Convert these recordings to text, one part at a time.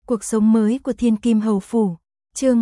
Cuộc sống mới của Thiên Kim Hầu Phủ, chương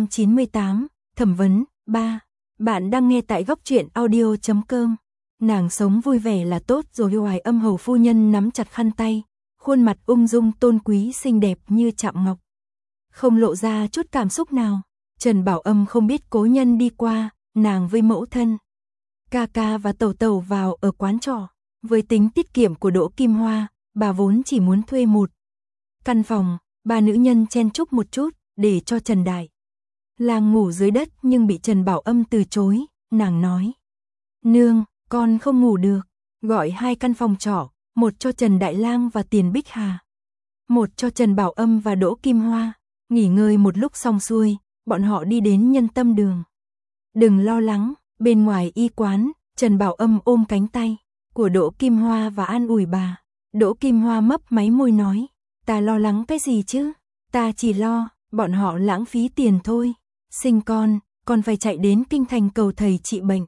298, thẩm vấn, 3. Bạn đang nghe tại góc truyện audio.com. Nàng sống vui vẻ là tốt rồi. Hoài Âm hầu phu nhân nắm chặt khăn tay, khuôn mặt ung dung tôn quý xinh đẹp như chạm ngọc, không lộ ra chút cảm xúc nào. Trần Bảo Âm không biết cố nhân đi qua, nàng với mẫu thân, ca ca và tẩu tẩu vào ở quán trọ. Với tính tiết kiệm của Đỗ Kim Hoa, bà vốn chỉ muốn thuê một căn phòng, ba nữ nhân chen chúc một chút để cho Trần Đại Lang ngủ dưới đất, nhưng bị Trần Bảo Âm từ chối. Nàng nói: "Nương, con không ngủ được, gọi hai căn phòng trọ, một cho Trần Đại Lang và Tiền Bích Hà, một cho Trần Bảo Âm và Đỗ Kim Hoa." Nghỉ ngơi một lúc xong xuôi, bọn họ đi đến Nhân Tâm Đường. "Đừng lo lắng." Bên ngoài y quán, Trần Bảo Âm ôm cánh tay của Đỗ Kim Hoa và an ủi bà. Đỗ Kim Hoa mấp máy môi nói: "Ta lo lắng cái gì chứ? Ta chỉ lo bọn họ lãng phí tiền thôi. Sinh con phải chạy đến kinh thành cầu thầy trị bệnh.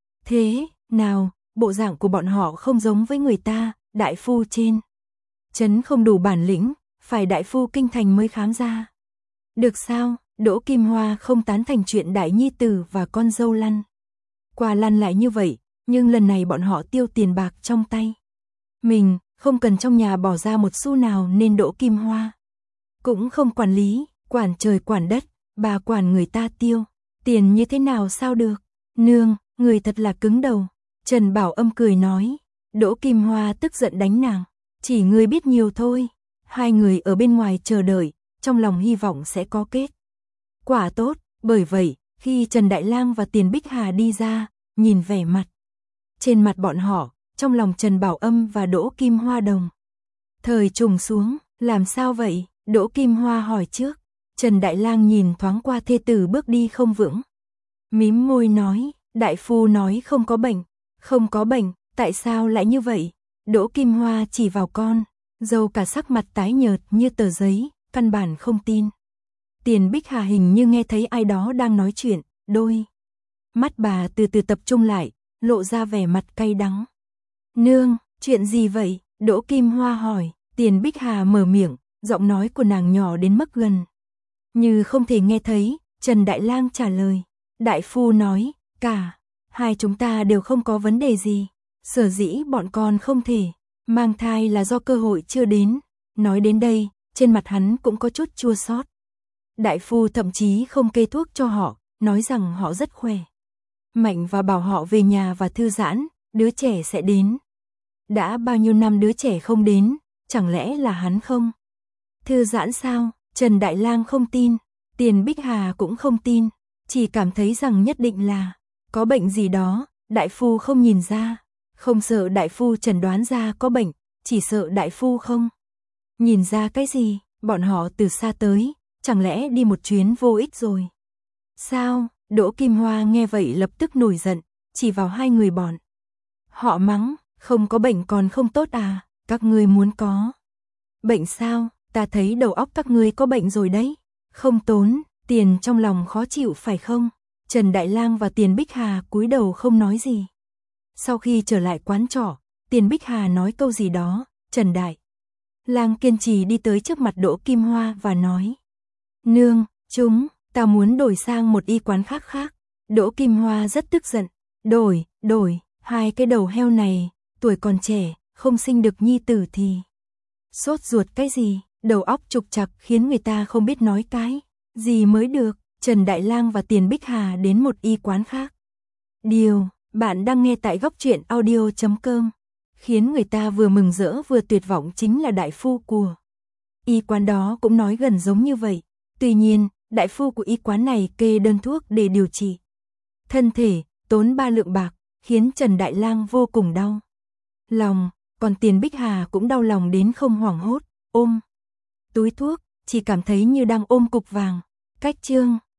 Thế nào, bộ dạng của bọn họ không giống với người ta, đại phu trên trấn không đủ bản lĩnh, phải đại phu kinh thành mới khám ra được sao?" Đỗ Kim Hoa không tán thành chuyện đại nhi tử và con dâu lăn qua lăn lại như vậy, nhưng lần này bọn họ tiêu tiền bạc trong tay mình, không cần trong nhà bỏ ra một xu nào, nên Đỗ Kim Hoa cũng không quản lý, quản trời quản đất, bà quản người ta tiêu tiền như thế nào sao được. "Nương, người thật là cứng đầu." Trần Bảo Âm cười nói. Đỗ Kim Hoa tức giận đánh nàng: "Chỉ ngươi biết nhiều thôi." Hai người ở bên ngoài chờ đợi, trong lòng hy vọng sẽ có kết quả tốt. Bởi vậy, khi Trần Đại Lang và Tiền Bích Hà đi ra, nhìn vẻ mặt trên mặt bọn họ, trong lòng Trần Bảo Âm và Đỗ Kim Hoa đồng thời trùng xuống. "Làm sao vậy?" Đỗ Kim Hoa hỏi trước. Trần Đại Lang nhìn thoáng qua thê tử bước đi không vững, mím môi nói: "Đại phu nói không có bệnh." "Không có bệnh, tại sao lại như vậy?" Đỗ Kim Hoa chỉ vào con dâu, cả sắc mặt tái nhợt như tờ giấy, căn bản không tin. Tiền Bích Hà hình như nghe thấy ai đó đang nói chuyện, đôi mắt bà từ từ tập trung lại, lộ ra vẻ mặt cay đắng. "Nương, chuyện gì vậy?" Đỗ Kim Hoa hỏi. Tiền Bích Hà mở miệng, giọng nói của nàng nhỏ đến mức gần như không thể nghe thấy. Trần Đại Lang trả lời: "Đại phu nói, cả hai chúng ta đều không có vấn đề gì. Sở dĩ bọn con không thể mang thai là do cơ hội chưa đến." Nói đến đây, trên mặt hắn cũng có chút chua xót. Đại phu thậm chí không kê thuốc cho họ, nói rằng họ rất khỏe mạnh và bảo họ về nhà và thư giãn, đứa trẻ sẽ đến. Đã bao nhiêu năm đứa trẻ không đến, chẳng lẽ là hắn không thư giãn sao? Trần Đại Lang không tin, Tiền Bích Hà cũng không tin, chỉ cảm thấy rằng nhất định là có bệnh gì đó. Đại phu không nhìn ra, không sợ đại phu chẩn đoán ra có bệnh, chỉ sợ đại phu không nhìn ra cái gì. Bọn họ từ xa tới, chẳng lẽ đi một chuyến vô ích rồi sao? Đỗ Kim Hoa nghe vậy lập tức nổi giận, chỉ vào hai người bọn họ mắng: "Không có bệnh còn không tốt à? Các ngươi muốn có bệnh sao? Ta thấy đầu óc các ngươi có bệnh rồi đấy. Không tốn tiền trong lòng khó chịu phải không?" Trần Đại Lang và Tiền Bích Hà cúi đầu không nói gì. Sau khi trở lại quán trọ, Tiền Bích Hà nói câu gì đó, Trần Đại Lang kiên trì đi tới trước mặt Đỗ Kim Hoa và nói: "Nương, ta muốn đổi sang một y quán khác." Đỗ Kim Hoa rất tức giận: Đổi, hai cái đầu heo này, tuổi còn trẻ, không sinh được nhi tử thì sốt ruột cái gì, đầu óc trục trặc khiến người ta không biết nói cái gì mới được." Trần Đại Lang và Tiền Bích Hà đến một y quán khác. Bạn đang nghe tại góc truyện audio.com. Khiến người ta vừa mừng rỡ vừa tuyệt vọng chính là đại phu của y quán đó cũng nói gần giống như vậy. Tuy nhiên, đại phu của y quán này kê đơn thuốc để điều trị thân thể, tốn 3 lượng bạc, khiến Trần Đại Lang vô cùng đau lòng, còn Tiền Bích Hà cũng đau lòng đến không hoảng hốt, ôm túi thuốc, chỉ cảm thấy như đang ôm cục vàng. Cách chương